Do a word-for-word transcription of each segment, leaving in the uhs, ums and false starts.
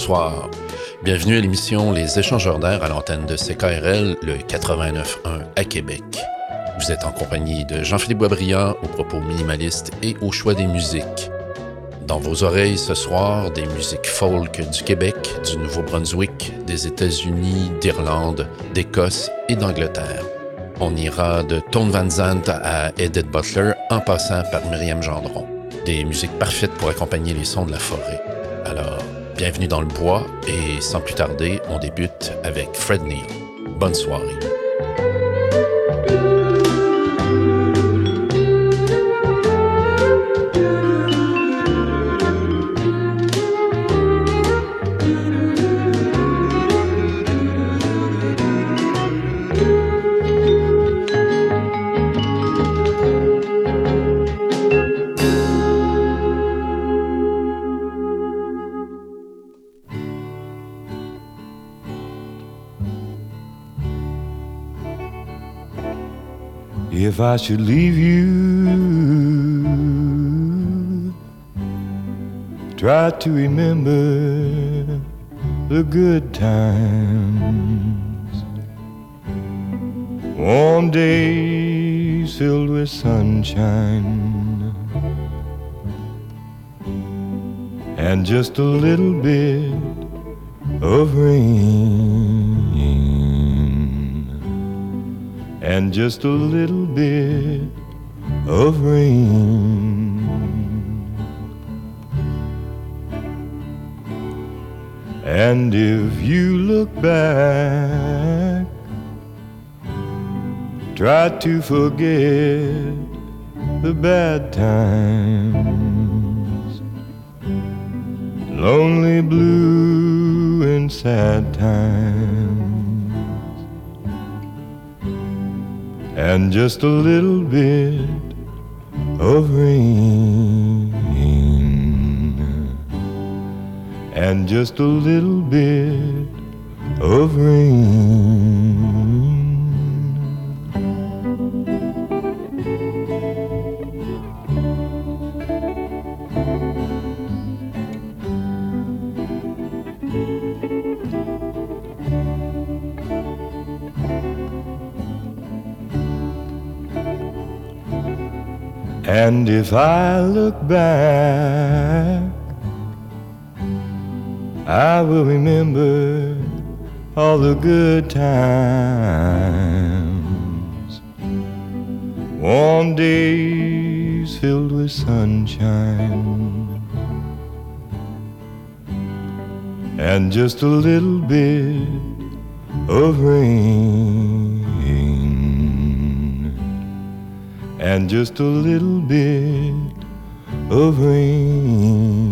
bonsoir. Bienvenue à l'émission Les Échangeurs d'air à l'antenne de C K R L, le quatre-vingt-neuf point un à Québec. Vous êtes en compagnie de Jean-Philippe Boisbriand aux propos minimalistes et au choix des musiques. Dans vos oreilles ce soir, des musiques folk du Québec, du Nouveau-Brunswick, des États-Unis, d'Irlande, d'Écosse et d'Angleterre. On ira de Tone Van Zandt à Edith Butler en passant par Myriam Gendron. Des musiques parfaites pour accompagner les sons de la forêt. Alors, bienvenue dans le bois et sans plus tarder, on débute avec Fred Neil. Bonne soirée. If I should leave you, try to remember the good times. Warm days filled with sunshine, and just a little bit of rain. And just a little bit of rain. And if you look back, try to forget the bad times, lonely, blue, and sad times. And just a little bit of rain. And just a little bit of rain. And if I look back, I will remember all the good times. Warm days filled with sunshine, and just a little bit of rain. And just a little bit of rain.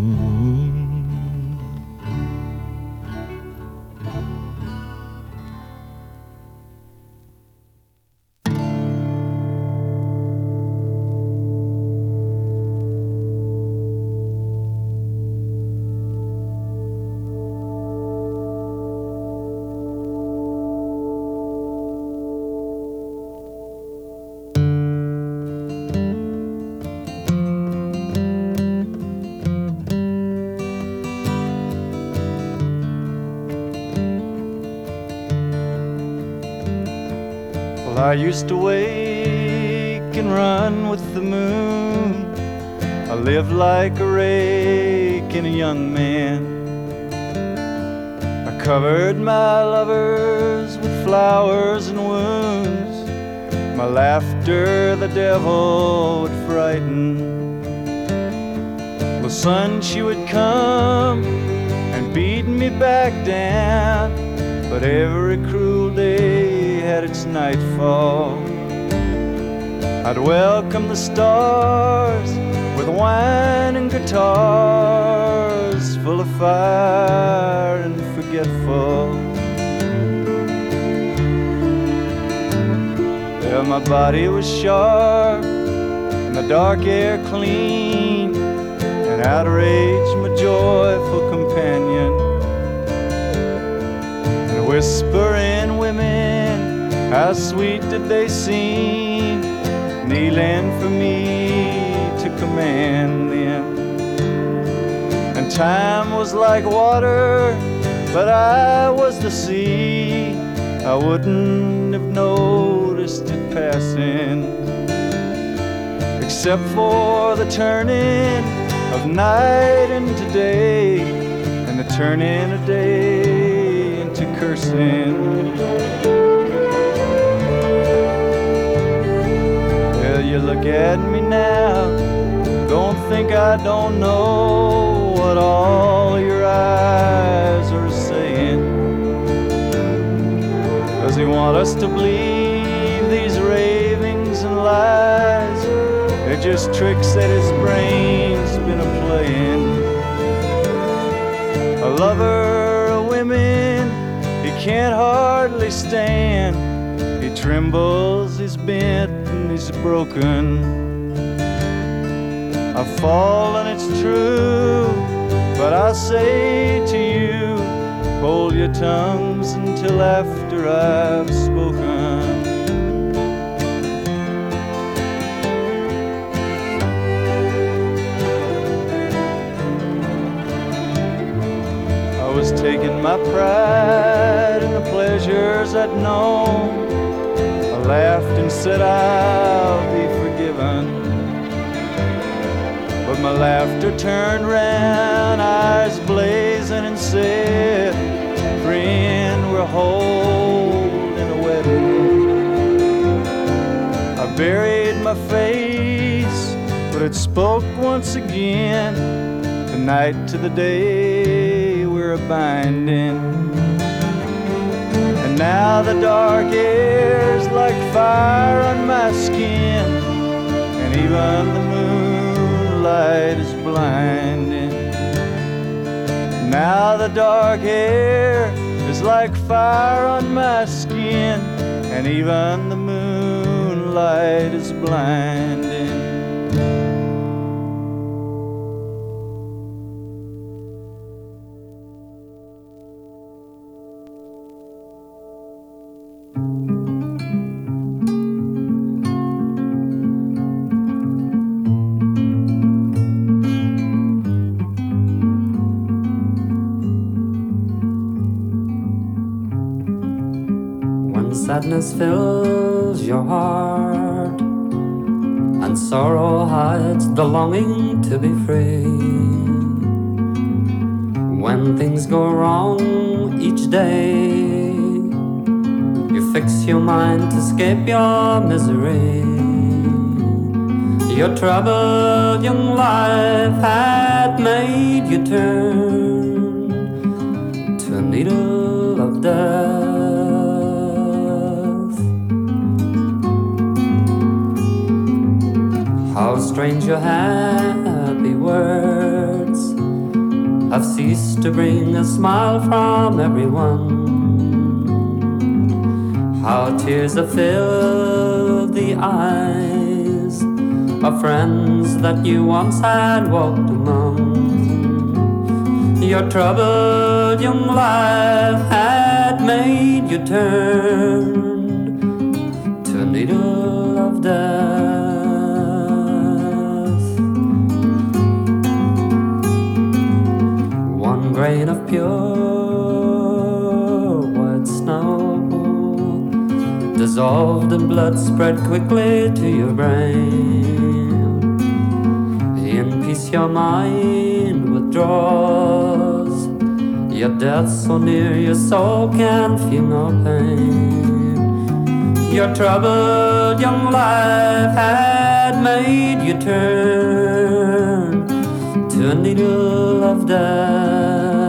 I used to wake and run with the moon. I lived like a rake and a young man. I covered my lovers with flowers and wounds. My laughter the devil would frighten. The sun she would come and beat me back down. But every cruel day had its nightfall. I'd welcome the stars with wine and guitars, full of fire and forgetful. Well, my body was sharp and the dark air clean, and outraged my joyful companion. And whispering women, how sweet did they seem, kneeling for me to command them. And time was like water but I was the sea. I wouldn't have noticed it passing, except for the turning of night into day, and the turning of day into cursing. Well, you look at me now, don't think I don't know what all your eyes are saying. Does he want us to believe these ravings and lies? They're just tricks that his brain's been a-playing. A lover of women he can't hardly stand. He trembles, he's bent and he's broken. I've fallen, it's true, but I say to you, hold your tongues until after I've spoken. I was taking my pride in the pleasures I'd known. I laughed and said I'll be forgiven, but my laughter turned round, eyes blazing, and said, friend, we're holding a wedding. I buried my face, but it spoke once again, the night to the day we're a-binding. And now the dark air's like fire on my skin, and even the moonlight is blinding. Now the dark hair is like fire on my skin, and even the moonlight is blinding. Sadness fills your heart, and sorrow hides the longing to be free. When things go wrong each day, you fix your mind to escape your misery. Your troubled young life had made you turn to a needle of death. How strange your happy words have ceased to bring a smile from everyone. How tears have filled the eyes of friends that you once had walked among. Your troubled young life had made you turn to a needle of death. Grain of pure white snow, dissolved in blood, spread quickly to your brain. In peace your mind withdraws, yet death so near your soul can feel no pain. Your troubled young life had made you turn to a needle of death.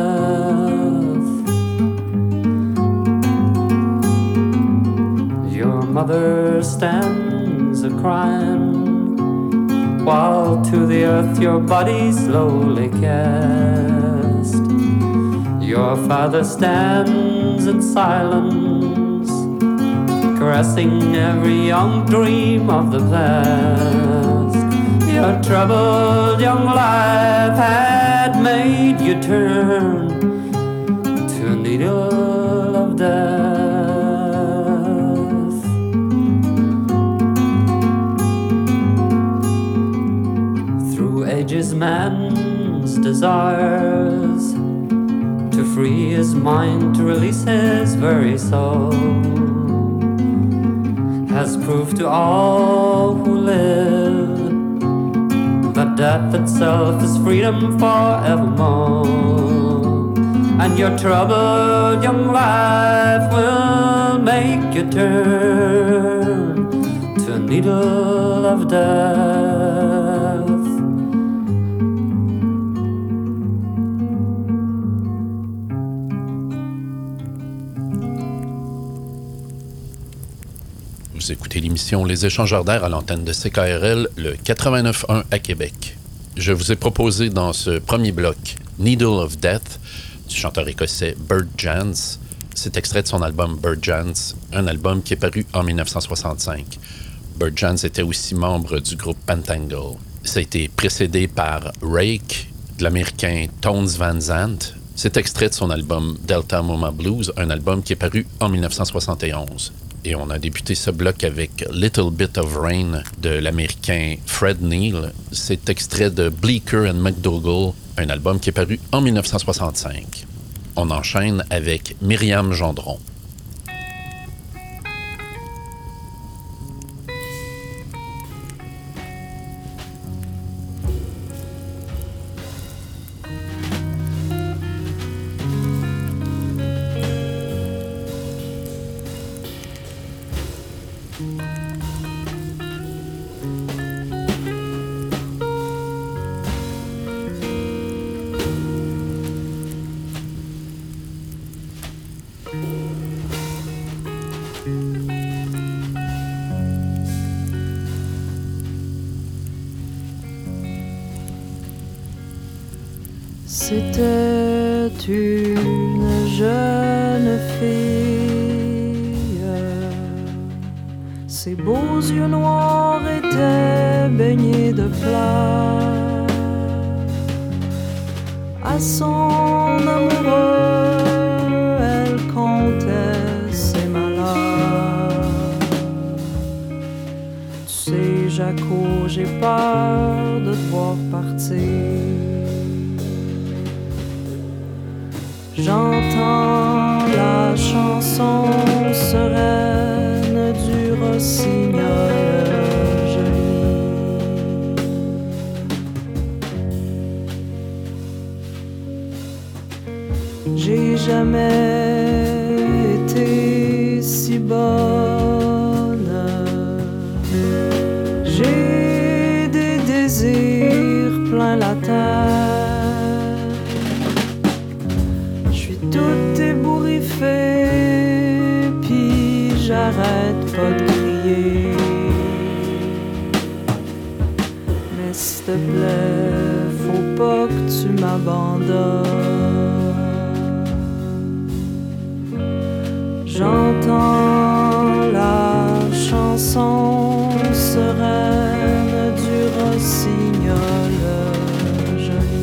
Mother stands a-crying, while to the earth your body slowly cast. Your father stands in silence, caressing every young dream of the past. Your troubled young life had made you turn to a needle of death. Man's desires to free his mind to release his very soul, has proved to all who live that death itself is freedom forevermore. And your troubled young life will make you turn to a needle of death. Vous écoutez l'émission Les Échangeurs d'air à l'antenne de C K R L, le quatre-vingt-neuf point un à Québec. Je vous ai proposé dans ce premier bloc Needle of Death du chanteur écossais Bert Jansch. C'est extrait de son album Bert Jansch, un album qui est paru en dix-neuf cent soixante-cinq. Bert Jansch était aussi membre du groupe Pentangle. Ça a été précédé par Rake, de l'américain Tones Van Zandt. C'est extrait de son album Delta Mama Blues, un album qui est paru en dix-neuf cent soixante et onze. Et on a débuté ce bloc avec Little Bit of Rain de l'américain Fred Neil. C'est extrait de Bleecker and McDougall, un album qui est paru en dix-neuf cent soixante-cinq. On enchaîne avec Myriam Gendron. C'était une jeune fille, ses beaux yeux noirs étaient baignés de pleurs. À son amoureux, elle contait ses malheurs. Tu sais, Jaco, j'ai peur de te voir partir. J'entends la chanson sereine du rossignol joli. J'ai jamais été si bonne. J'ai des désirs plein la tête. Tout ébouriffé, puis j'arrête pas de crier. Mais s'il te plaît, faut pas que tu m'abandonnes. J'entends la chanson sereine du rossignol joli.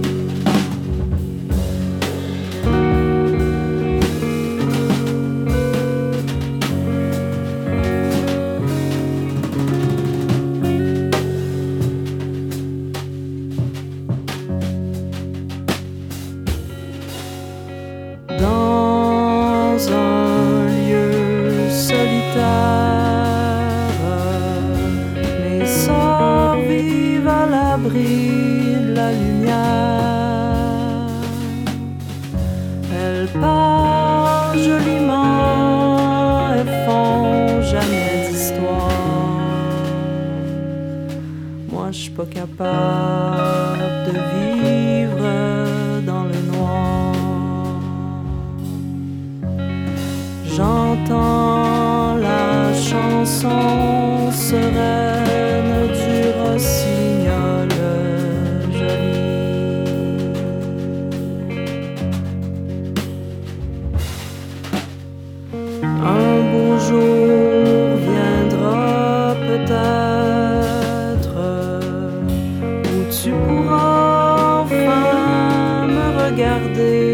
De la lumière, elles parlent joliment, elles font jamais d'histoire. Moi je suis pas capable de vivre dans le noir. J'entends la chanson sereine du rossignol joli. Un beau jour viendra peut-être où tu pourras enfin me regarder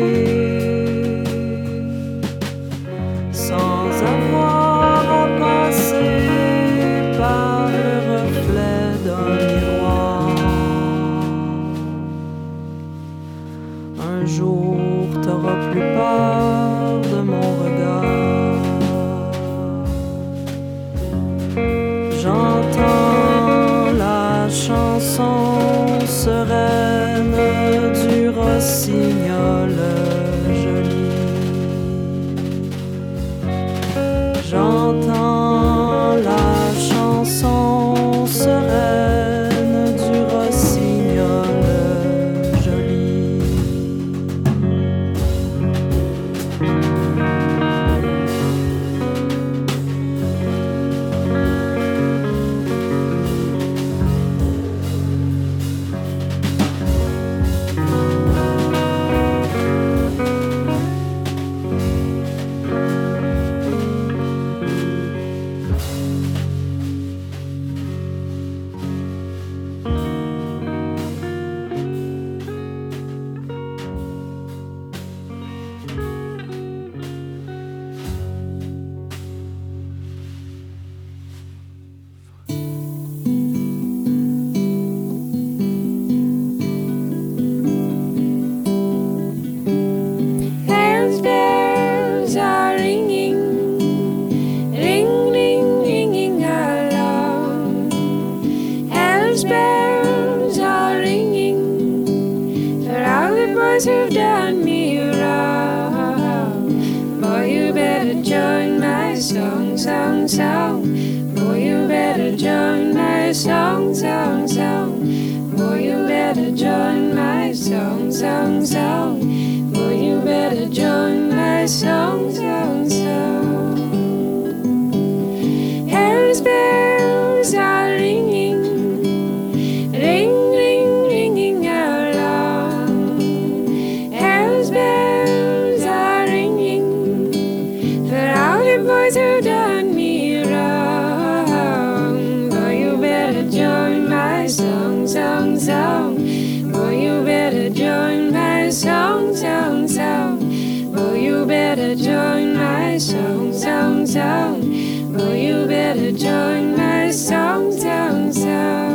sans avoir à passer Boy, you better join my song, song, song. Boy, you better join my song, song, song. Boy, you better join my song, song, song. Hell's bells are ringing, ring, ring, ringing along. Hell's bells are ringing for all the boys who done me wrong. Boy, you better join my song, song, song. Boy, you better join my song, song, song. Boy, you better join my song, song, song. Boy, you better join my song, song, song.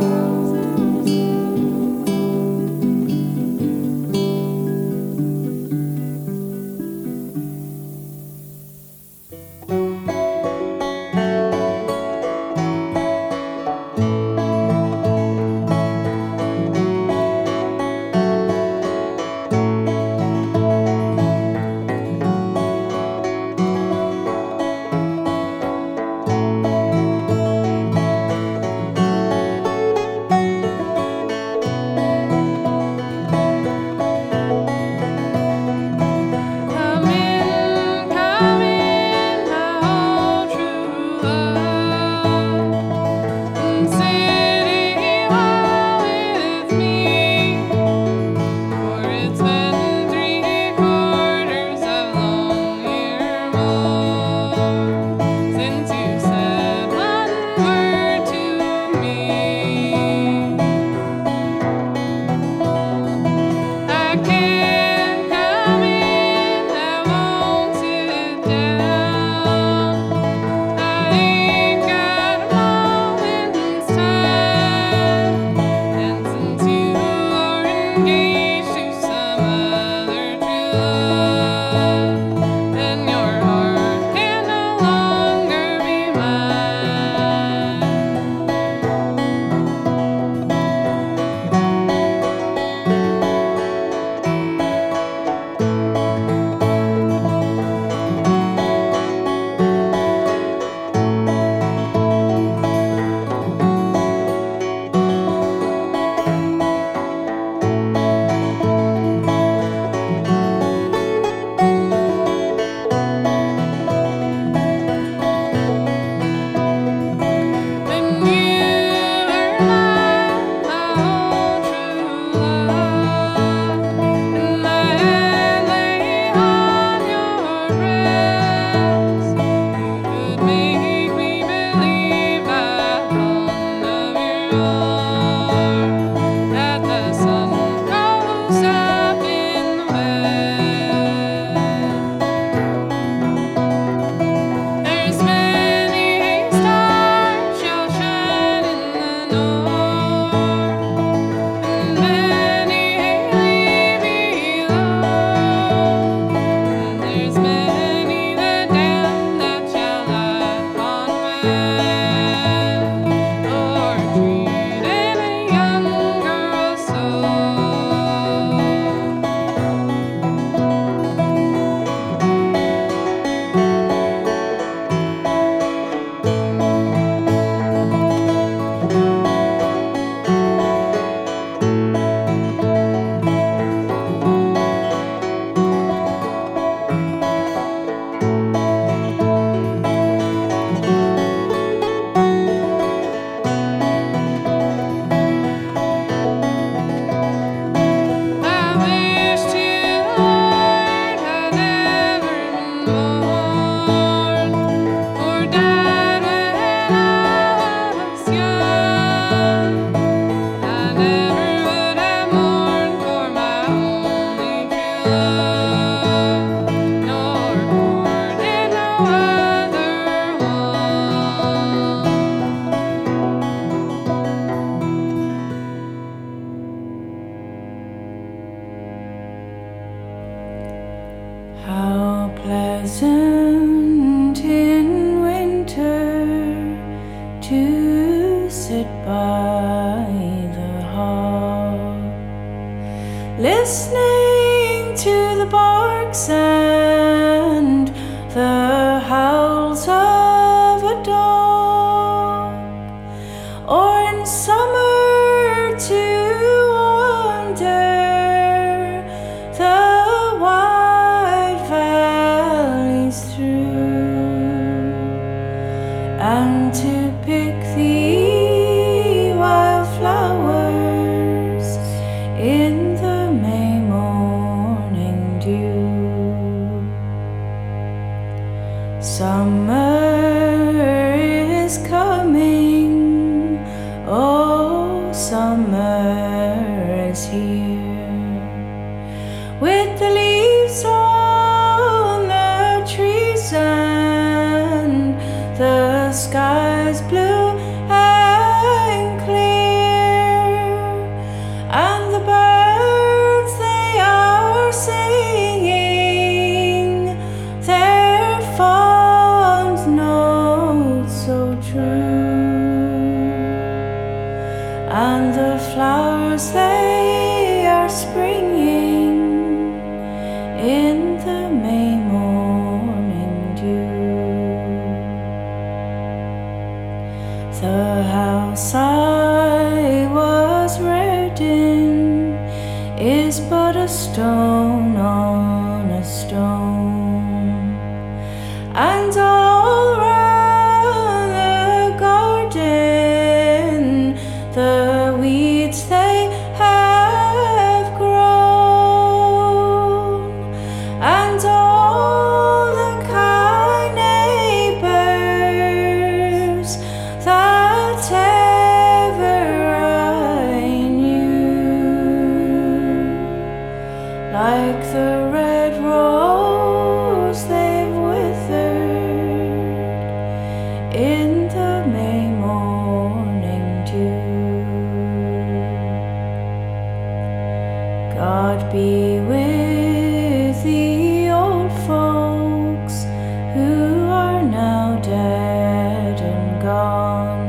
listening to the barks and the howls of a dog. and to pick the wildflowers in the May morning dew. Summer is coming, oh, summer is here, with the leaves on the trees and the sky's blue and clear, and the birds they are singing their fond notes so true, and the flowers they are springing in the May morning dew. The house I was reared in is but a stone on a stone, and all round the garden the weeds they have grown, and all the kind neighbors that ever I knew, like the red rose they've withered in the May morning dew. God be with the old folks who are now dead and gone,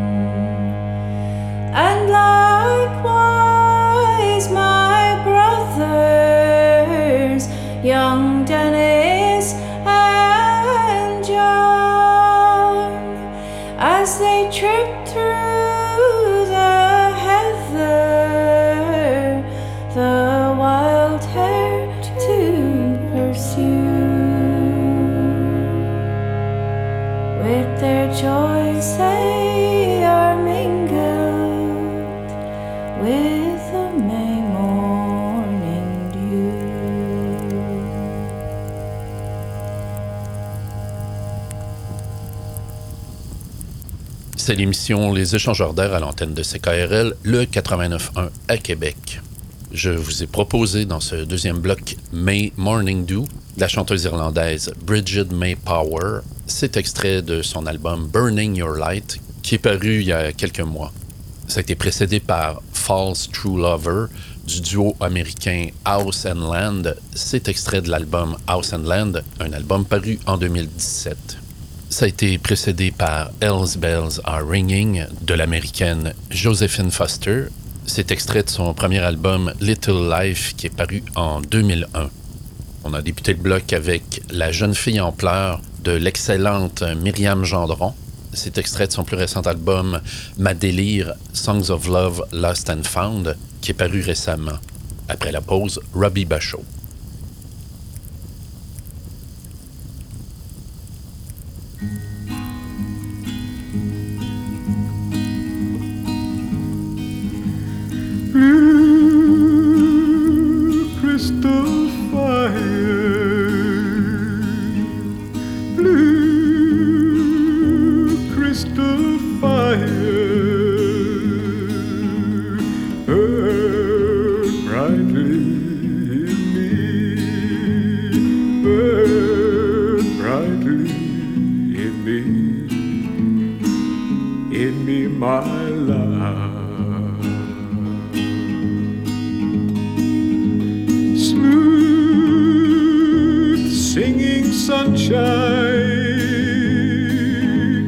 and likewise my brothers, young Dennis and John, as they trip through the heather, the wild hare to pursue. With their joys they are mingled with the May morning dew. C'est l'émission Les Échangeurs d'air à l'antenne de C K R L, le quatre-vingt-neuf point un à Québec. Je vous ai proposé dans ce deuxième bloc May Morning Dew, de la chanteuse irlandaise Bridget May Power. C'est extrait de son album Burning Your Light, qui est paru il y a quelques mois. Ça a été précédé par False True Lover du duo américain House and Land. C'est extrait de l'album House and Land, un album paru en deux mille dix-sept. Ça a été précédé par Hell's Bells Are Ringing de l'américaine Josephine Foster. C'est extrait de son premier album Little Life qui est paru en deux mille un. On a débuté le bloc avec La jeune fille en pleurs de l'excellente Myriam Gendron. C'est extrait de son plus récent album Ma délire Songs of Love Lost and Found qui est paru récemment. Après la pause, Robbie Bachot. Blue crystal fire, blue crystal fire, burn brightly in me, burn brightly in me, in me, my love. Singing sunshine,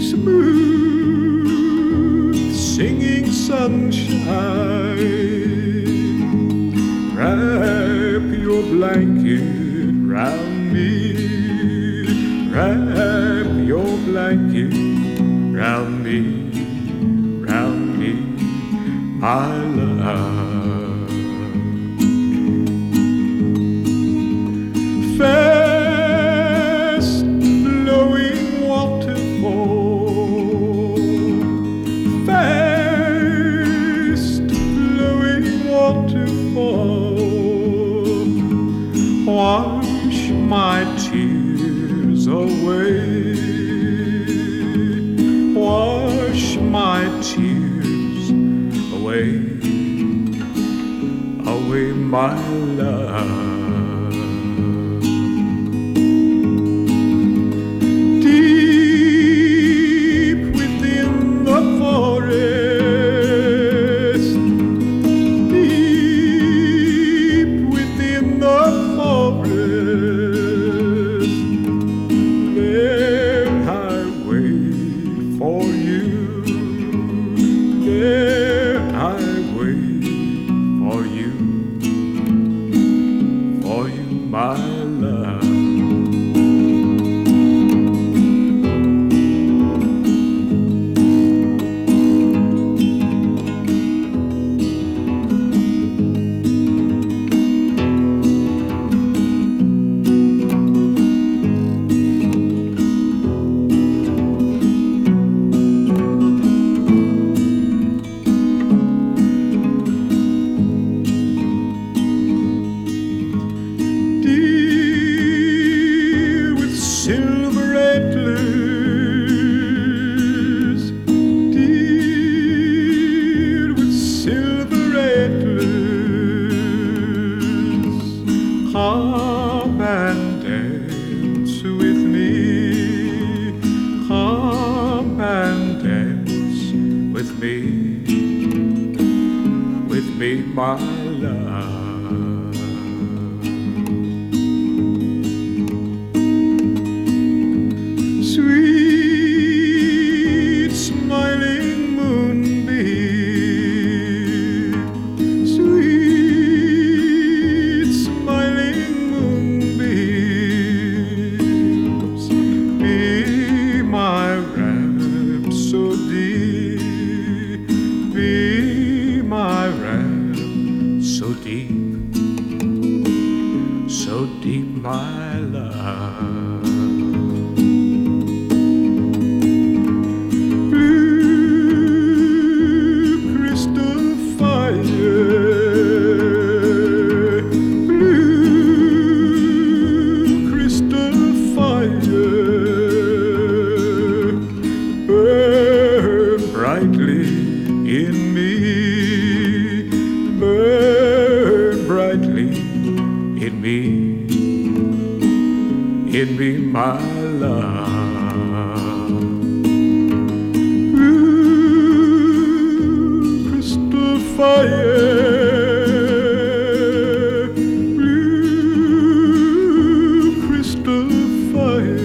smooth singing sunshine, wrap your blanket round me, wrap your blanket round me, round me, my love. Fast flowing waterfall, tears away, away my love. My love, sweet smiling moonbeam, sweet smiling moonbeams, be my rhapsody, be my rhapsody. So deep, so deep, my love. Blue crystal fire, blue crystal fire, burn brightly in me. Burn brightly in me, in me, my love. Blue crystal fire, blue crystal fire.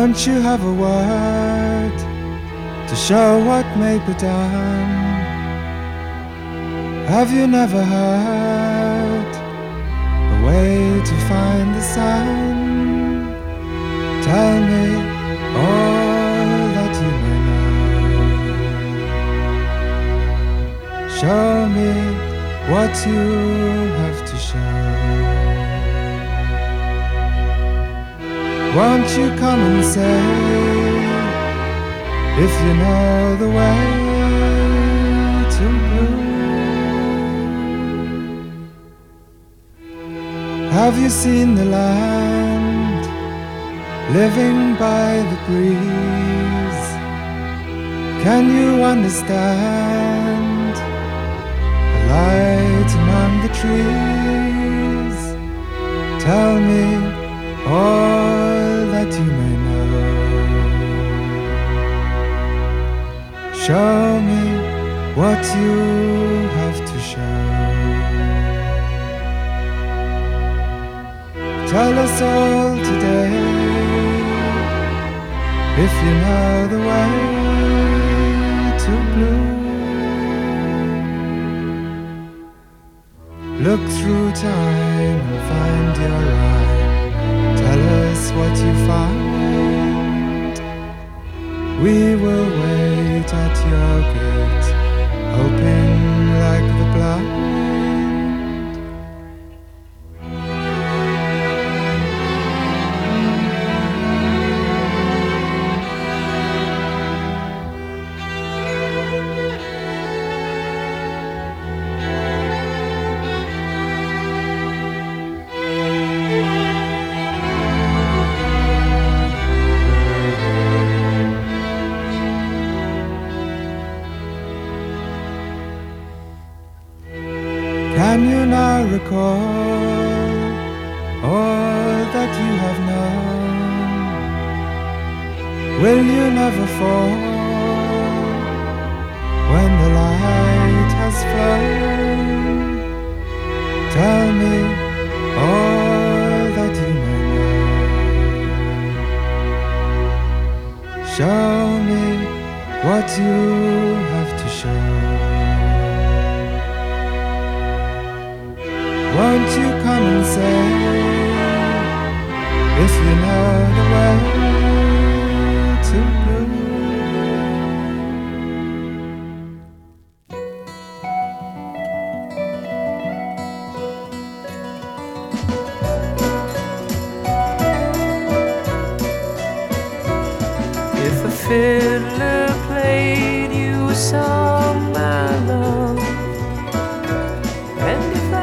Won't you have a word to show what may be done? Have you never heard a way to find the sun? Tell me all that you may know. Show me what you have to show. Won't you come and say if you know the way to blue? Have you seen the land living by the breeze? Can you understand the light among the trees? Tell me all that you may know. Show me what you have to show. Tell us all today if you know the way to blue. Look through time and find your eye. Tell us what you find. We will wait at your gate, hoping like the blind. Can you now recall all that you have known? Will you never fall when the light has flown? Tell me all that you may know. Show me what you have to show. Won't you come and say if you know the way to blue? If a fiddler played you a song, my love, and if I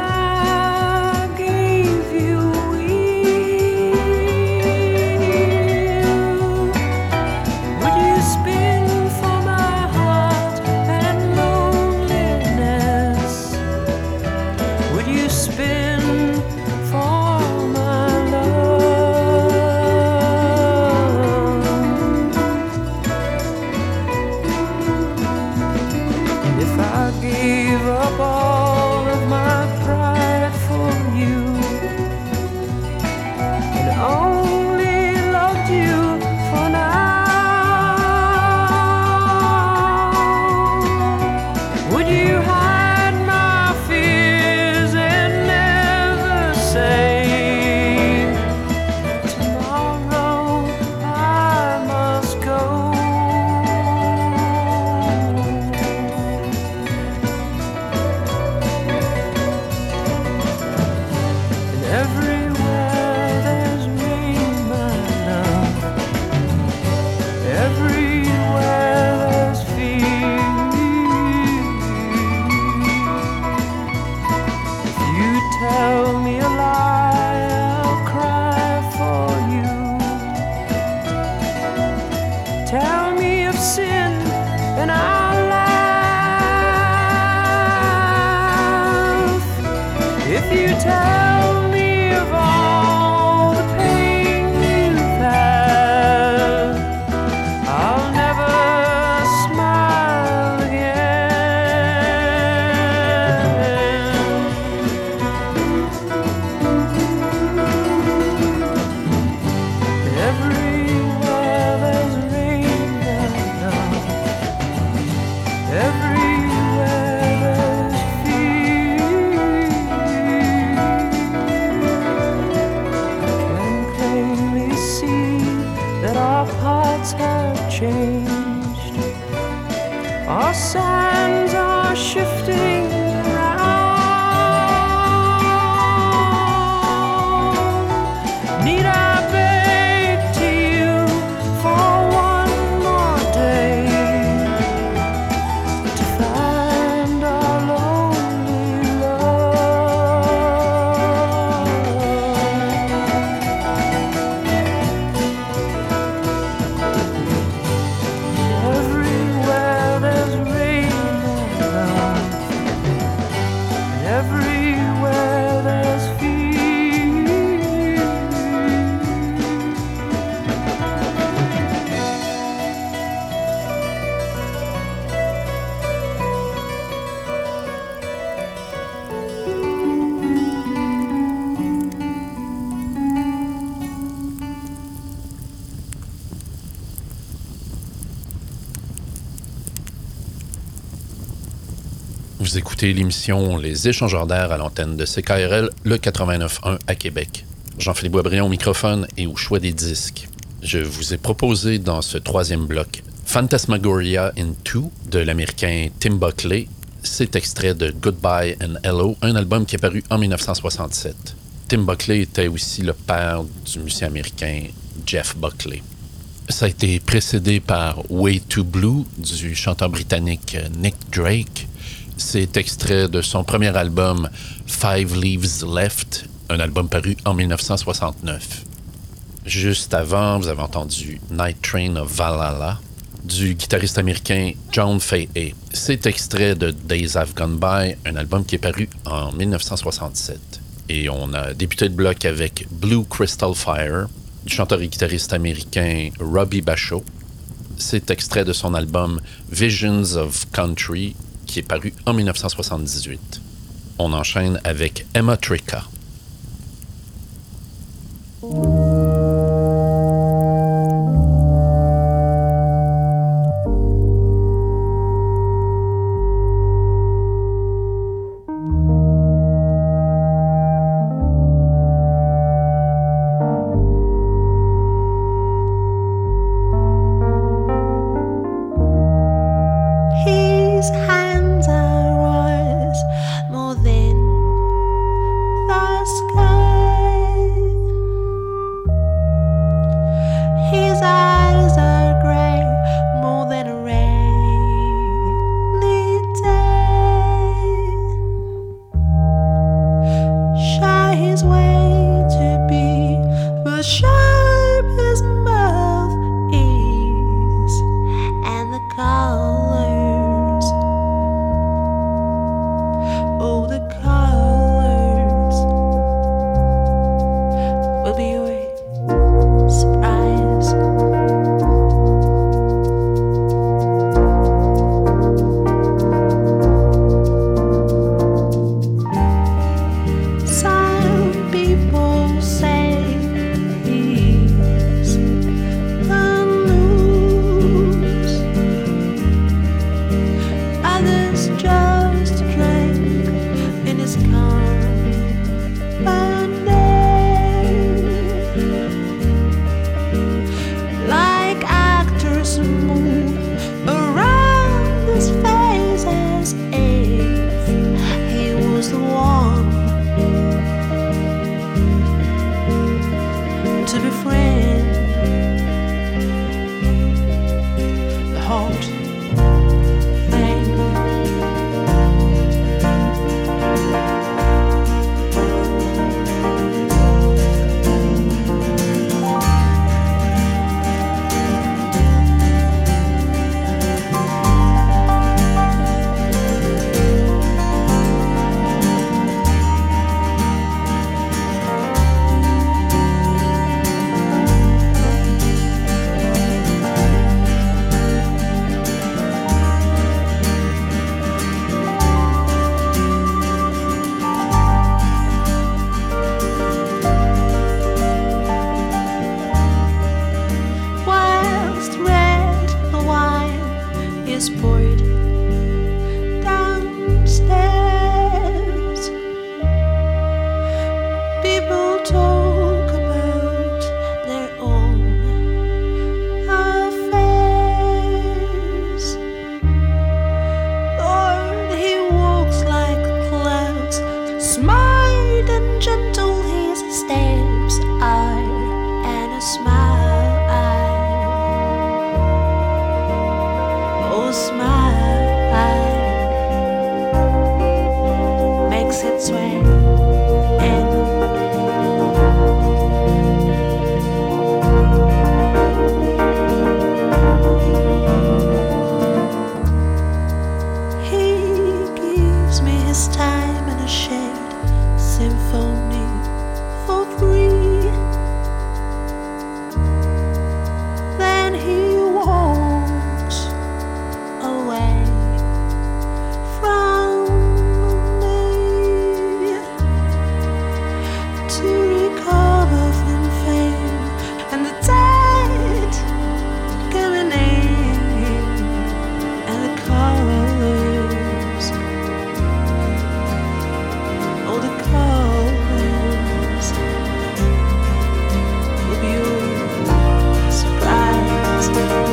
everywhere changed. Our sands are shifting around. Need I beg to you for one more day to find our lonely love? Everywhere there's rain and love, everywhere there's fear. Vous écoutez l'émission Les Échangeurs d'air à l'antenne de C K R L, le quatre-vingt-neuf point un à Québec. Jean-Philippe Boisbriand au microphone et au choix des disques. Je vous ai proposé dans ce troisième bloc Phantasmagoria in Two de l'américain Tim Buckley. C'est extrait de Goodbye and Hello, un album qui est paru en dix-neuf cent soixante-sept. Tim Buckley était aussi le père du musicien américain Jeff Buckley. Ça a été précédé par Way Too Blue du chanteur britannique Nick Drake. C'est extrait de son premier album Five Leaves Left, un album paru en dix-neuf cent soixante-neuf. Juste avant, vous avez entendu Night Train of Valhalla du guitariste américain John Fahey. C'est extrait de Days Have Gone By, un album qui est paru en dix-neuf cent soixante-sept. Et on a débuté le bloc avec Blue Crystal Fire du chanteur et guitariste américain Robbie Basho. C'est extrait de son album Visions of Country qui est paru en dix-neuf cent soixante-dix-huit. On enchaîne avec Emma Tricka. His hands are yours more than the sky. His eyes are gray more than a rainy day. Shy his way to be, but sharp his mouth is, and the colors, oh the colors will be your surprise. Some people say he's the news, others just drink in his company. Like actors move around his face as if he was the one to befriend the hot thing. Whilst red wine is poured downstairs, people talk about their own affairs. your smile makes its way in. He gives me his time and a shade symphony for free. Then he walks away from me to recover from fame and the dead coming in and the colors, all the colors will be your surprise.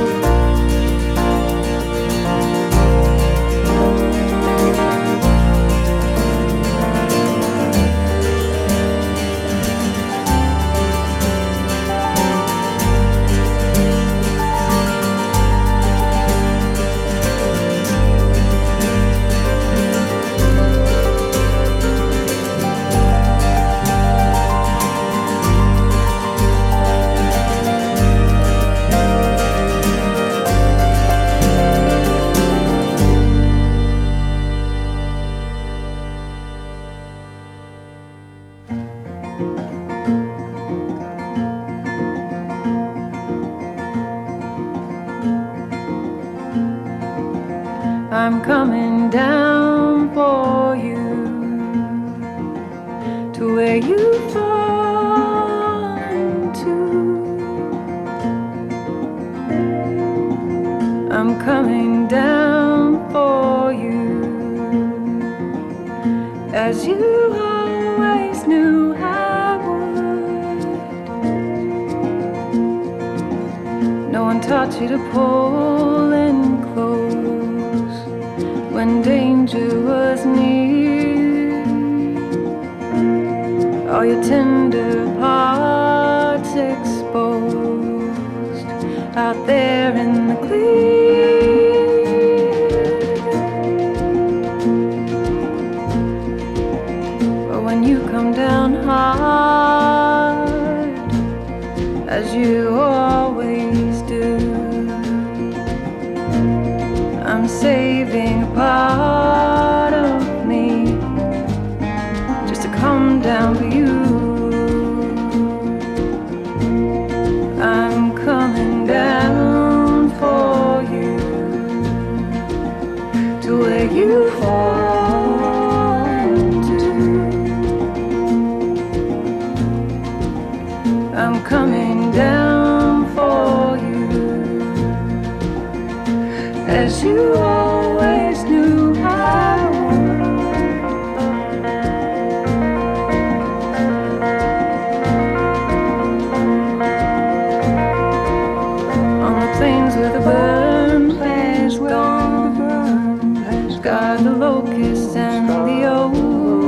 I'm coming down for you to where you fall into. I'm coming down for you as you always knew I would. No one taught you to pull in close when danger was near. All your tender parts exposed out there in the clear. But when you come down hard, as you always do, I'm saving a part of me just to come down for you. I'm coming down for you to where you fall into. I'm coming down for you as you always knew I would. On the plains where the burn has gone, God, the locust and the oak,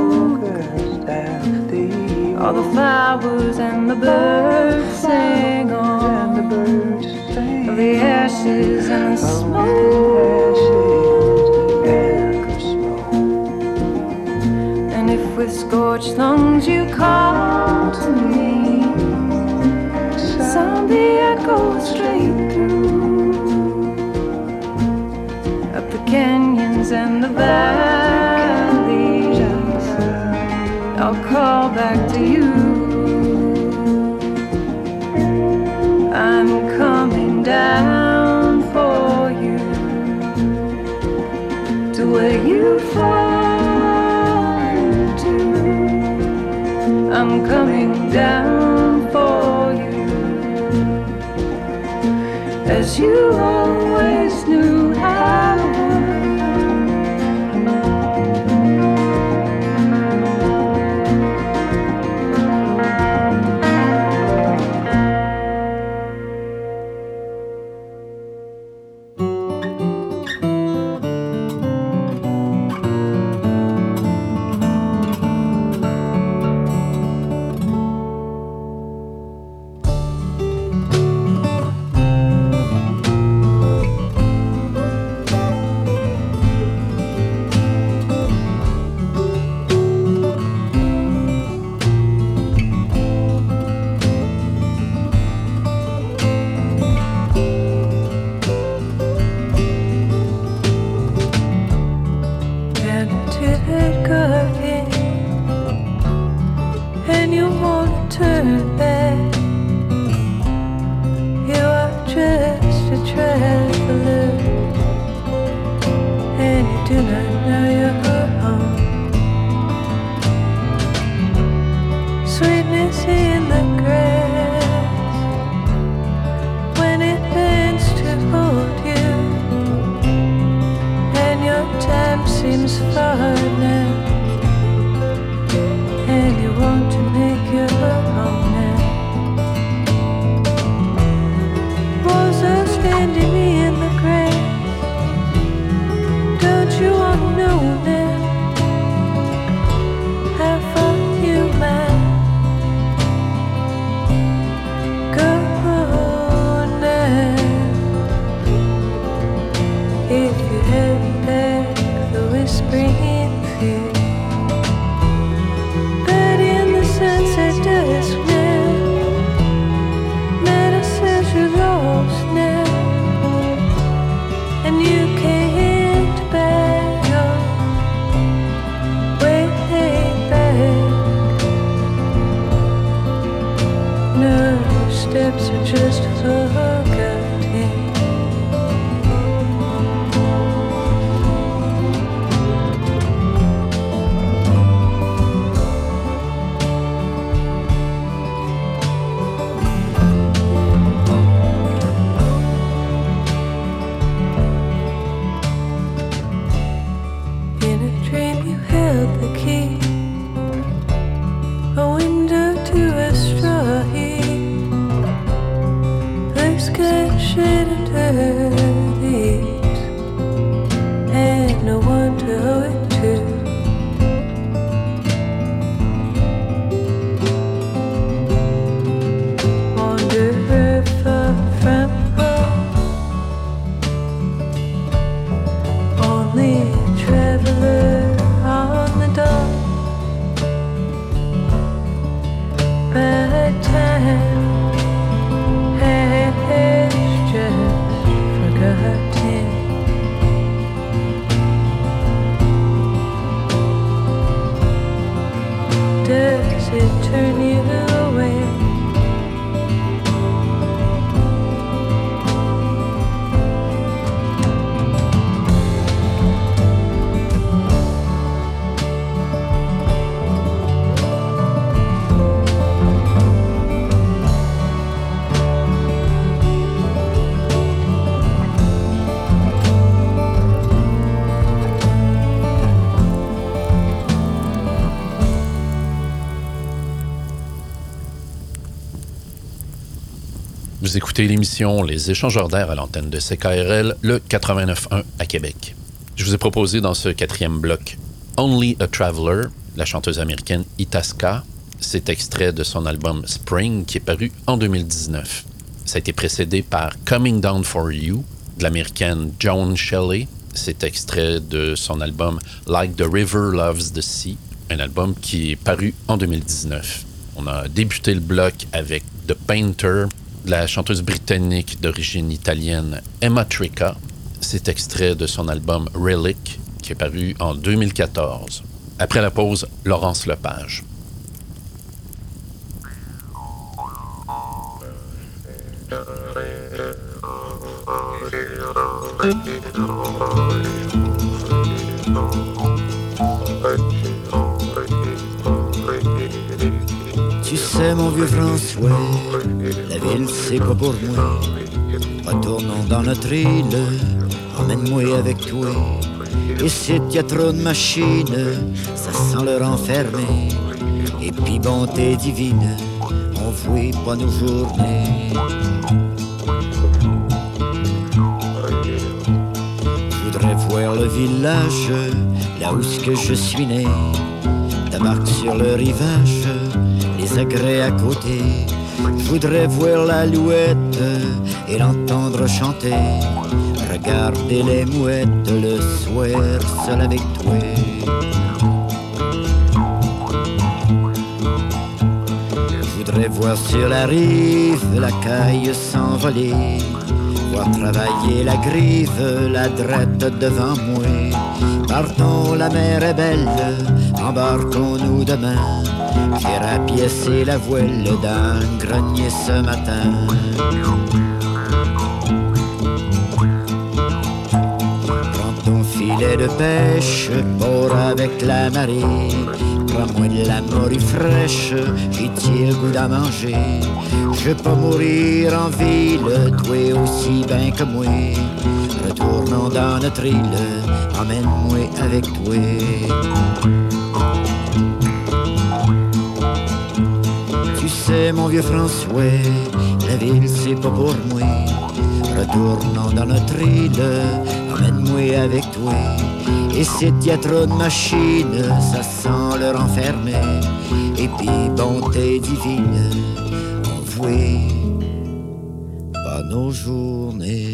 all the flowers and the birds sing on of the ashes and the smoke. And if with scorched lungs you call to me, sound the echo straight through up the canyons and the valleys, I'll call back to you. I'm coming down for you to where you fall into. I'm coming down for you as you always knew I would. and I know you're home. Sweetness in the grass when it bends to hold you, and your time seems far now, and you want to make your home now. Walls are standing me in the grass. Don't you want to know now how far you might go now? If you had back the whispering fear, but in the sunset dusk now, matter says you're lost now, and you can't back your way back. No steps are just forgotten. In a dream you held the key, a window to a straw heap. The sky shed underneath, and no one to owe it to. Wanderer far from home, only a traveler on the dawn. But time has just forgotten. Does it turn you away? Vous écoutez l'émission Les Échangeurs d'air à l'antenne de C K R L, le quatre-vingt-neuf point un à Québec. Je vous ai proposé dans ce quatrième bloc Only a Traveler, la chanteuse américaine Itasca. C'est extrait de son album Spring qui est paru en deux mille dix-neuf. Ça a été précédé par Coming Down for You de l'américaine Joan Shelley. C'est extrait de son album Like the River Loves the Sea, un album qui est paru en deux mille dix-neuf. On a débuté le bloc avec The Painter, de la chanteuse britannique d'origine italienne Emma Tricca. C'est extrait de son album Relic, qui est paru en deux mille quatorze. Après la pause, Laurence Lepage. Tu sais mon vieux François, la ville c'est pas pour moi. Retournons dans notre île, emmène-moi avec toi. Ici y a trop de machines, ça sent le renfermé. Et puis bonté divine, on vouait pas nos journées. Je voudrais voir le village, là où ce que je suis né. Ta barque sur le rivage, les agrès à côté. Je voudrais voir l'alouette et l'entendre chanter. Regarder les mouettes le soir seul avec toi. Je voudrais voir sur la rive la caille s'envoler. Voir travailler la grive, la drette devant moi. Partons, la mer est belle, embarquons-nous demain. J'ai rapiécé la voile d'un grenier ce matin. Prends ton filet fait de pêche, bord avec la marée. Prends-moi de la morue fraîche, j'y tiens le goût d'en manger. Je peux mourir en ville, toi aussi ben que moi. Retournons dans notre île, emmène-moi avec toi. Tu sais mon vieux François, la ville c'est pas pour moi. Retournons dans notre île, emmène-moi avec toi. Et s'il y a trop de machines, ça sent leur enfermer. Et puis bonté divine, on voit pas nos journées.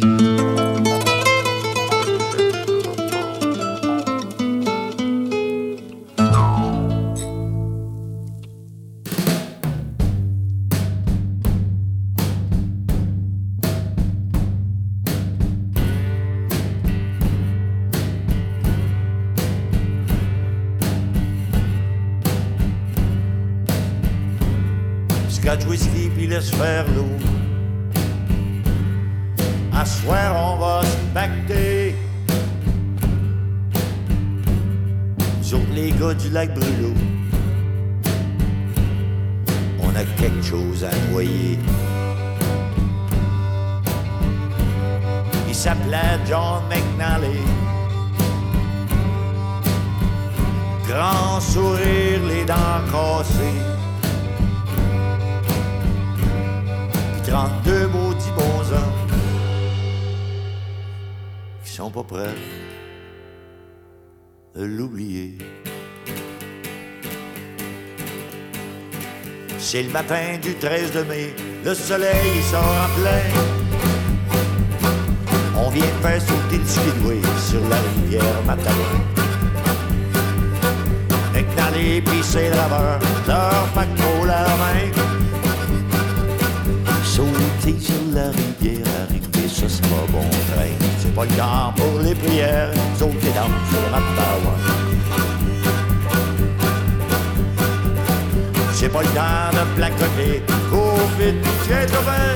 Scotch whisky puis laisse faire l'eau. À soir on va se pacter. Sur les gars du lac Brûlot, on a quelque chose à noyer. Il s'appelait John McNally. Grand sourire, les dents cassées. trente-deux maudits bons hommes qui sont pas prêts de l'oublier. C'est le matin du treize de mai, le soleil sort en plein. On vient de faire sauter le speedway sur la rivière Matane. McNally pis ses draveurs, leur paquebot la main. Sauter sur la rivière, arriver, ça, ça va bon train. C'est pas le temps pour les prières, sauter dans sur le Matane. C'est pas le temps de placoter, cours vite, tiens trop bien.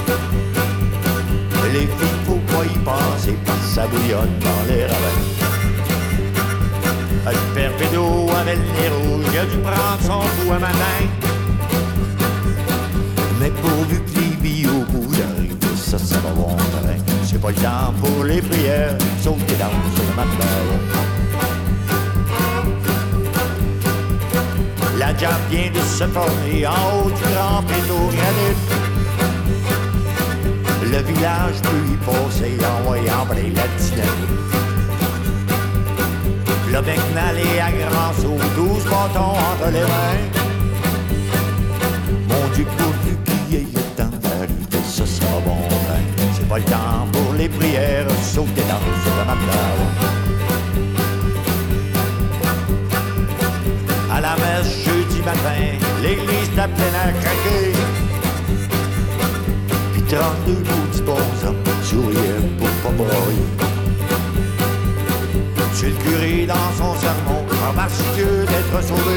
Les filles, faut pas y penser, parce que ça bouillonne dans les ravins. Le père Pédo avait le nez rouge, il a dû prendre son coup un matin. Mais pourvu que les billes au bout d'arriver, ça, ça va bon train. C'est pas le temps pour les prières, sauter dans sur le matelas. La job vient de se former en haut du grand pédo granit. Le village peut y passer en voyant briller la dynamite. Le McNally à grand saut, douze bâtons entre les mains. Mon Dieu, pourvu qu'il y ait le temps d'arriver, ça sera bon train. C'est pas le temps pour les prières, sauter dans sur le matelas. À la messe jeudi matin, l'église t'a pleine à craquer. Puis trente-deux maudits bons hommes souriaient pour pas broyer. C'est le curé dans son sermon, remercieux d'être sauvé.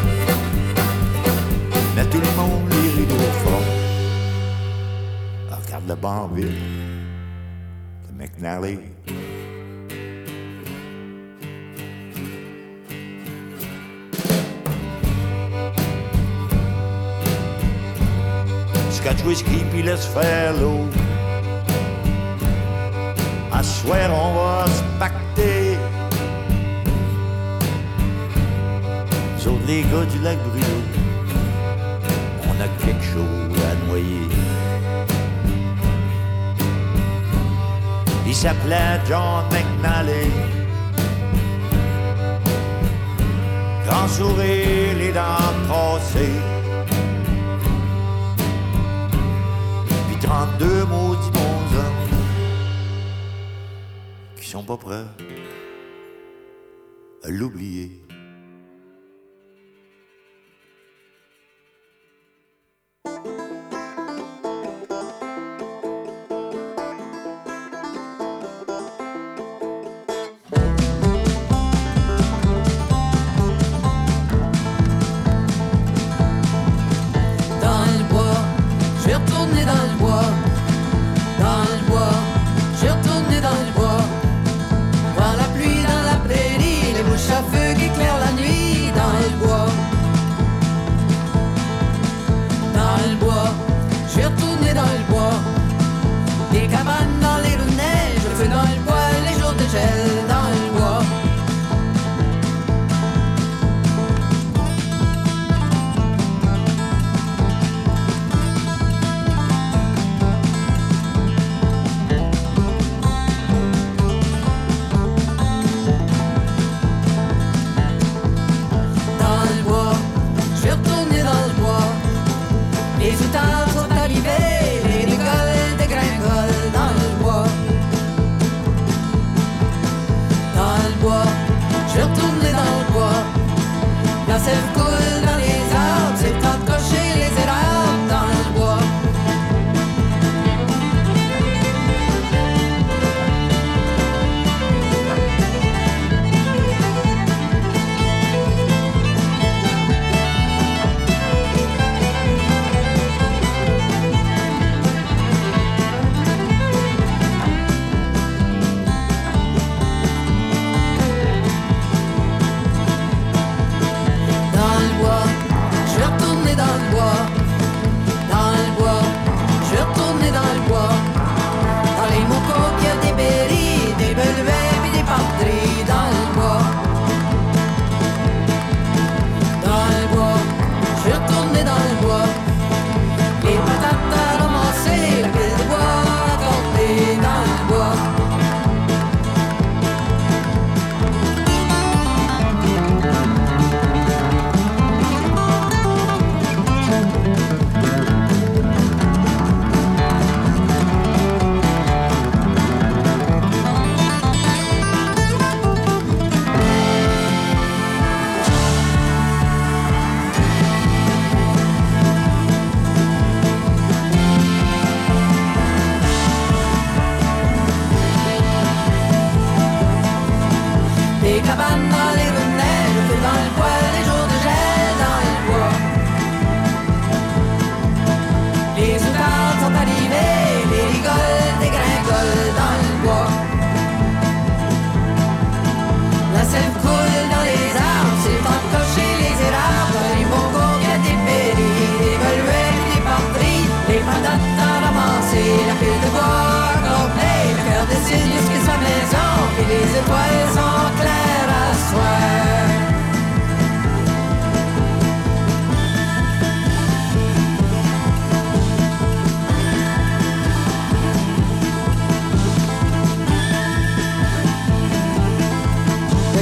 Mais tout le monde les rideaux au front. Regarde le banc vide de McNally. Scotch whisky puis laisse faire l'eau. À soir on va se pacter. Sur les gars du lac Brûlot, on a quelque chose à noyer. Il s'appelait John McNally. Grand sourire, les dents cassées. trente-deux maudits bons hommes qui sont pas prêts à l'oublier. Dans le bois, je retournais dans le bois, voir la pluie dans la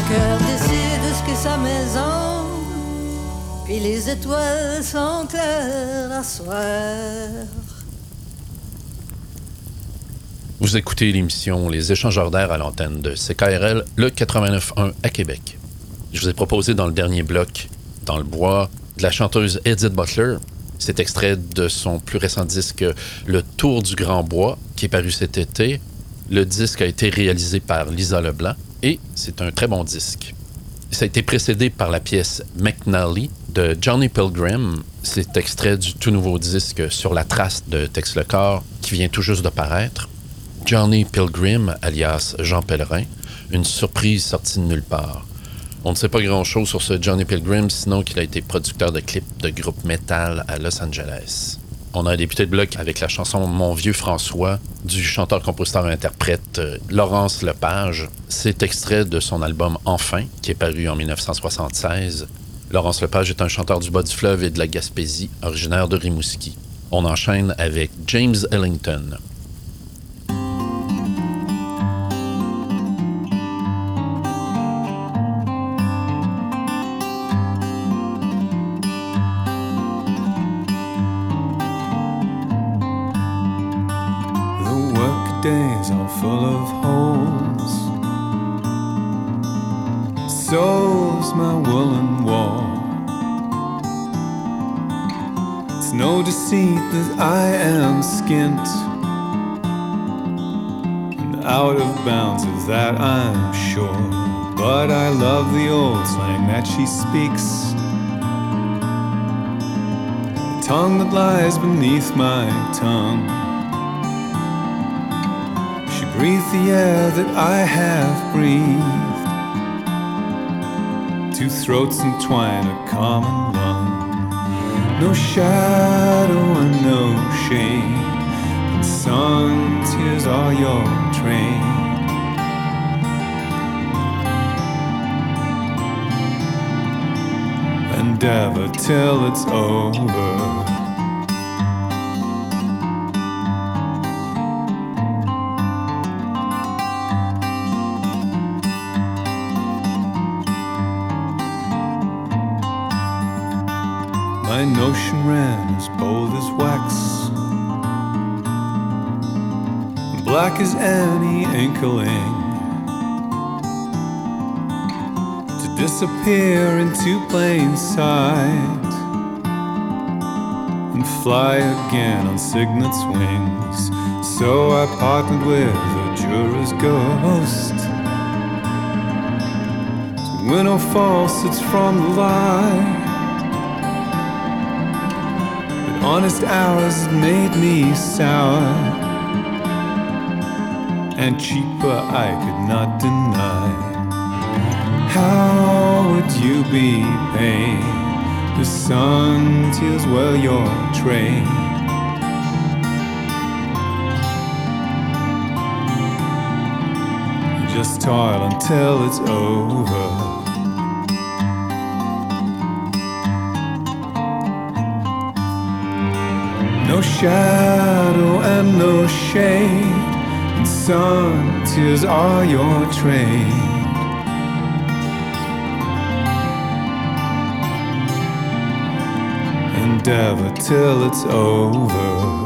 cœur décide ce qu'est sa maison, puis les étoiles sont claires à soir. Vous écoutez l'émission Les Échangeurs d'air à l'antenne de C K R L, le quatre-vingt-neuf un à Québec. Je vous ai proposé dans le dernier bloc, Dans le bois, de la chanteuse Edith Butler. C'est extrait de son plus récent disque Le Tour du Grand Bois, qui est paru cet été. Le disque a été réalisé par Lisa Leblanc et c'est un très bon disque. Ça a été précédé par la pièce McNally de Johnny Pilgrim. C'est extrait du tout nouveau disque Sur la trace de Tex Lecor qui vient tout juste de paraître. Johnny Pilgrim, alias Jean Pellerin, une surprise sortie de nulle part. On ne sait pas grand-chose sur ce Johnny Pilgrim, sinon qu'il a été producteur de clips de groupes metal à Los Angeles. On a débuté le bloc avec la chanson Mon vieux François du chanteur-compositeur-interprète Laurence Lepage. C'est extrait de son album Enfin, qui est paru en dix-neuf cent soixante-seize. Laurence Lepage est un chanteur du bas du fleuve et de la Gaspésie, originaire de Rimouski. On enchaîne avec James Ellington. Days are full of holes. So's my woolen wall. It's no deceit that I am skint and out of bounds, of that I'm sure. But I love the old slang that she speaks, the tongue that lies beneath my tongue. Breathe the air that I have breathed. Two throats entwine a common lung. No shadow and no shade, and sun tears are your train. Endeavor till it's over. My notion ran as bold as wax, black as any inkling, to disappear into plain sight and fly again on cygnet's wings. So I partnered with a juror's ghost, to win or false it's from the lie. Honest hours made me sour, and cheaper I could not deny. How would you be paid? The sun tears well your trade. Just toil until it's over. No shadow and no shade, and sun tears are your trade. Endeavor till it's over.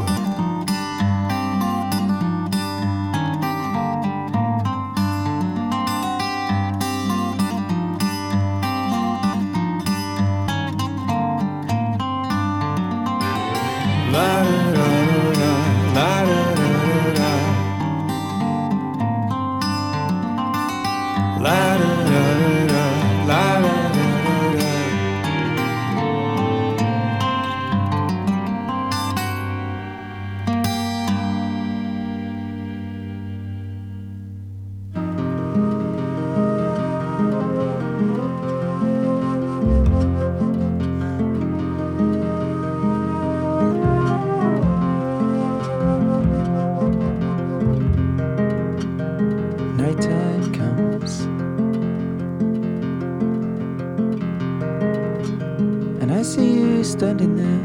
Standing there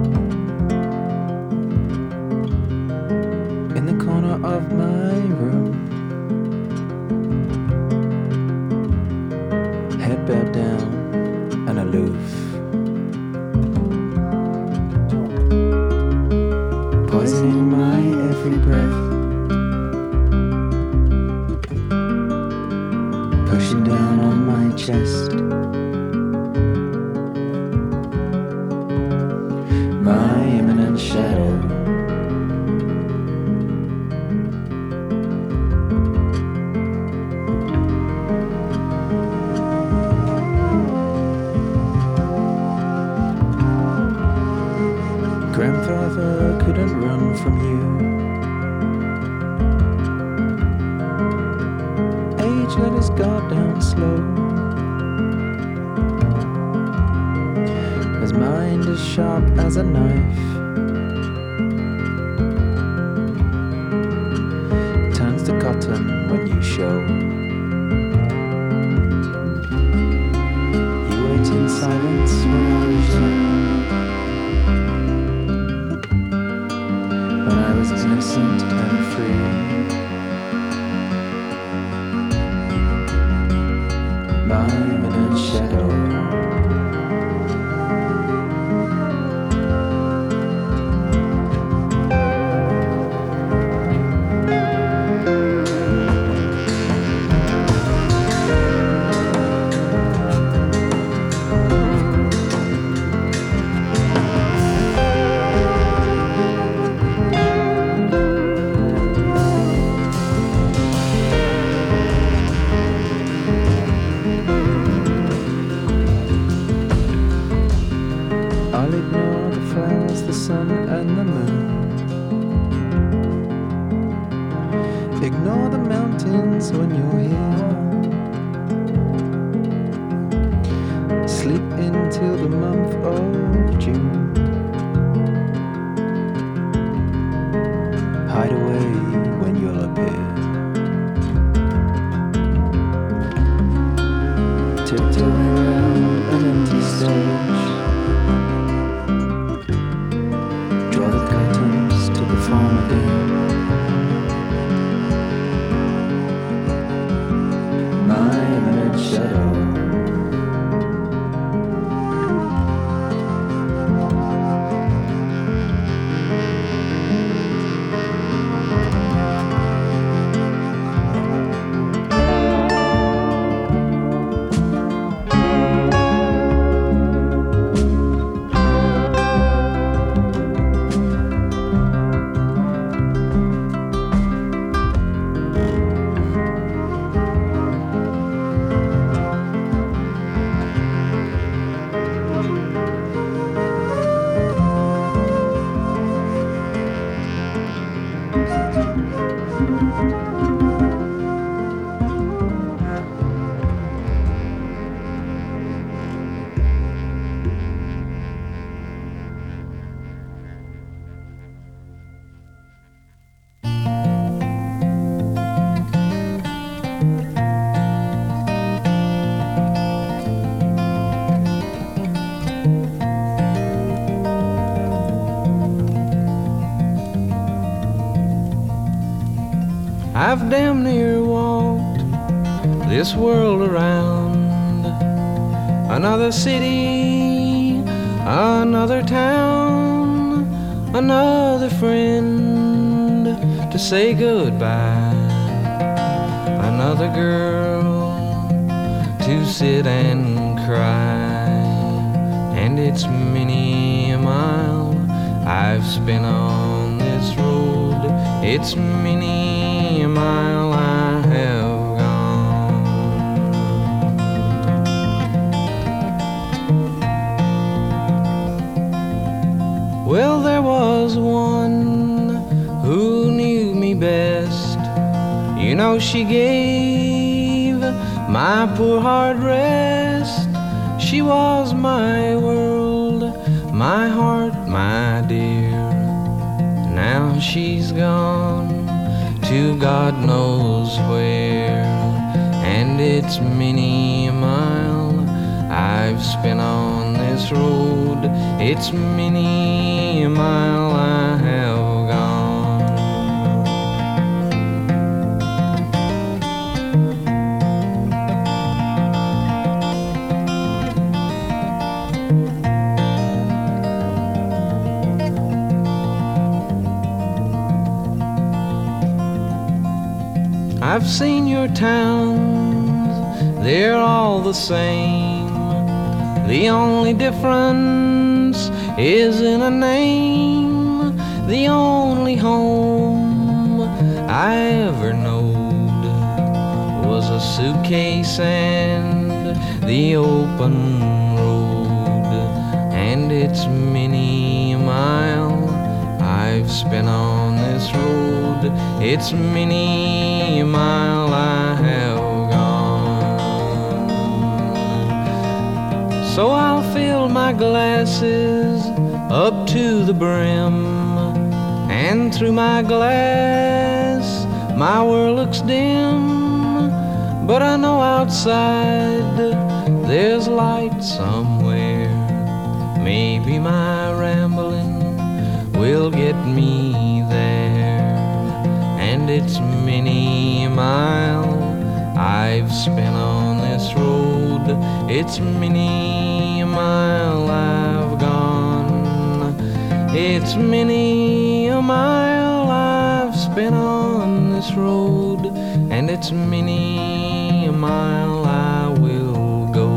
in the corner of my room, chest. My imminent shadow. Grandfather couldn't run from you. Age let his guard down slow. His mind is sharp as a knife. Turns to cotton when you show. You wait in silence when I was young. When I was innocent and free. My imminent shadow. I'll ignore the flowers, the sun and the moon. Ignore the mountains when you're here. Sleep until the month of June. Hide away when you'll appear. Tiptoeing around an empty stage. Draw the curtains to the farm again. My imminent shadow. I've damn near walked this world around. Another city, another town, another friend to say goodbye, another girl to sit and cry. And it's many a mile I've spent on this road. It's many a mile I have gone. Well, there was one who knew me best. You know, she gave my poor heart rest. She was my world, my heart, my dear. Now she's gone to God knows where. And it's many a mile I've spent on this road. It's many a mile I have gone. I've seen your towns they're all the same. The only difference is in a name. The only home I ever knowed was a suitcase and the open road. And it's many a mile I've spent on this road. It's many a mile I have gone. So I'll fill my glasses up to the brim, and through my glass my world looks dim. But I know outside there's light somewhere. Maybe my rambling will get me there. And it's many a mile I've spent on this road. It's many a mile I've gone. It's many a mile I've spent on this road. And it's many a mile I will go.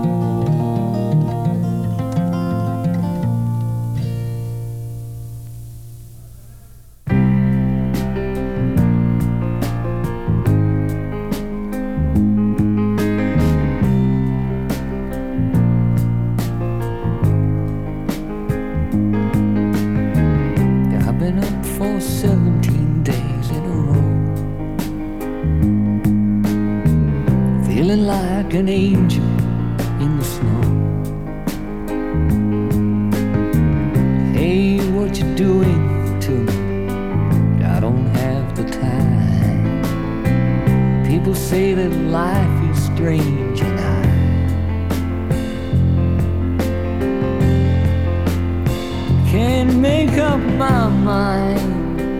seventeen days in a row, feeling like an angel in the snow. Hey, what you doing to me? I don't have the time. People say that life is strange and I can't make up my mind.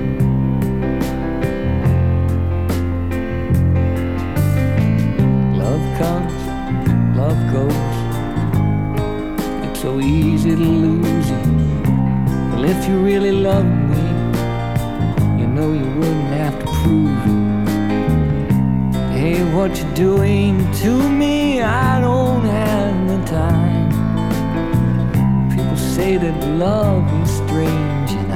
Comes, love goes. It's so easy to lose you. Well, if you really love me, you know you wouldn't have to prove it. Hey, what you doing to me? I don't have the time. People say that love is strange and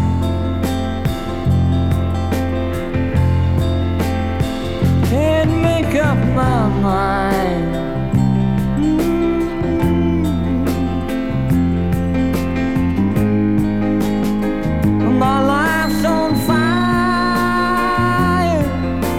I can't make up my mind. Mm-hmm. My life's on fire.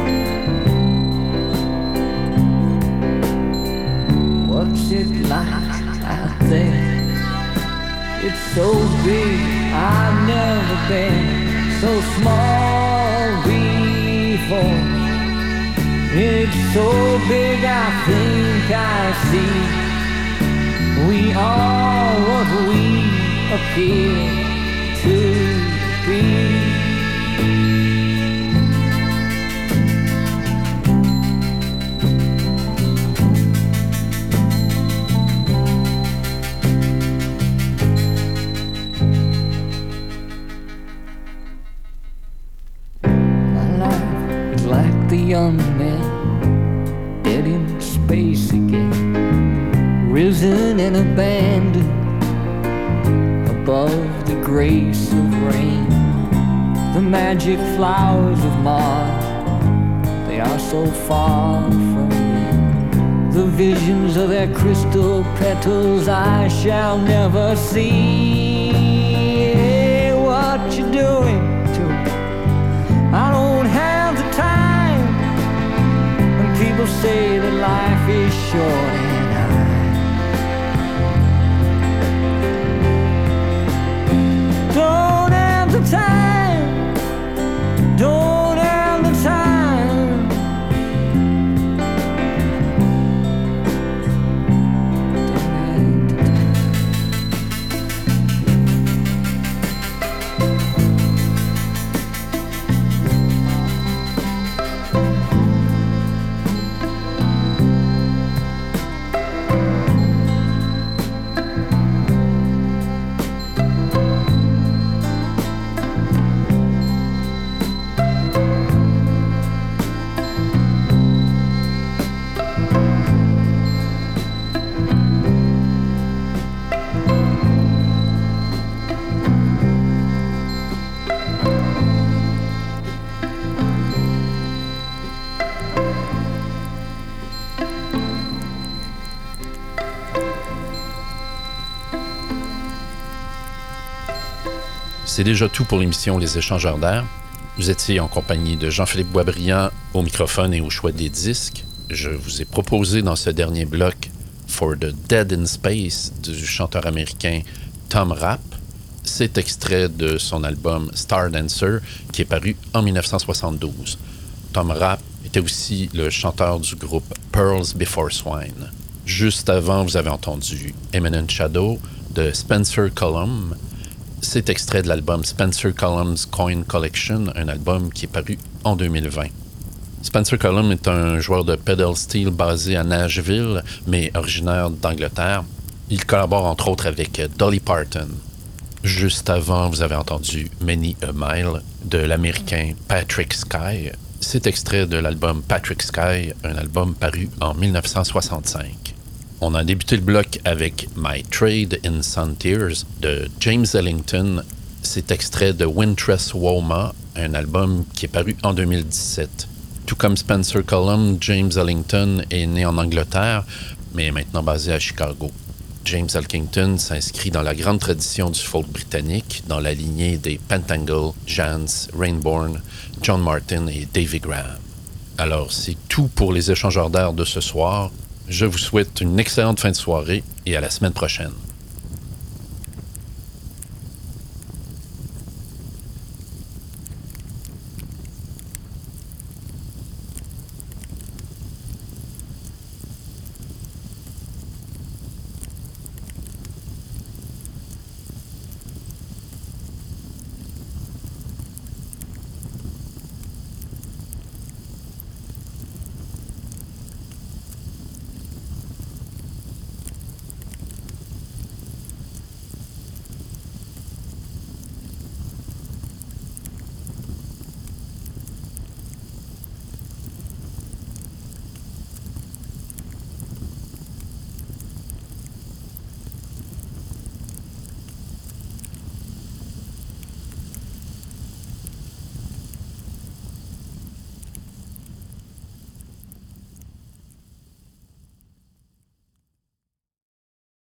What's it like out there? It's so big, I've never been so small before. It's so big, I think I see we are what we appear to be. My life is like the young man dead in space again, risen and abandoned above the grace of rain. The magic flowers of Mars, they are so far from me. The visions of their crystal petals I shall never see. Hey, what you doing to me? I don't have the time. People say that life is short and I don't have the time, don't have the time. Don't have the time. C'est déjà tout pour l'émission Les Échangeurs d'air. Vous étiez en compagnie de Jean-Philippe Boisbriand au microphone et au choix des disques. Je vous ai proposé dans ce dernier bloc For the Dead in Space du chanteur américain Tom Rapp. C'est extrait de son album Star Dancer qui est paru en dix-neuf cent soixante-douze. Tom Rapp était aussi le chanteur du groupe Pearls Before Swine. Juste avant, vous avez entendu Eminent Shadow de Spencer Cullum. C'est extrait de l'album Spencer Cullum's Coin Collection, un album qui est paru en deux mille vingt. Spencer Cullum est un joueur de pedal steel basé à Nashville, mais originaire d'Angleterre. Il collabore entre autres avec Dolly Parton. Juste avant, vous avez entendu Many a Mile de l'américain Patrick Sky. C'est extrait de l'album Patrick Sky, un album paru en dix-neuf cent soixante-cinq. On a débuté le bloc avec My Trade in Sun Tears de James Ellington. C'est extrait de Wintress Woma, un album qui est paru en deux mille dix-sept. Tout comme Spencer Cullum, James Ellington est né en Angleterre, mais est maintenant basé à Chicago. James Ellington s'inscrit dans la grande tradition du folk britannique, dans la lignée des Pentangle, Jans, Rainbourne, John Martin et Davy Graham. Alors, c'est tout pour les échangeurs d'air de ce soir. Je vous souhaite une excellente fin de soirée et à la semaine prochaine.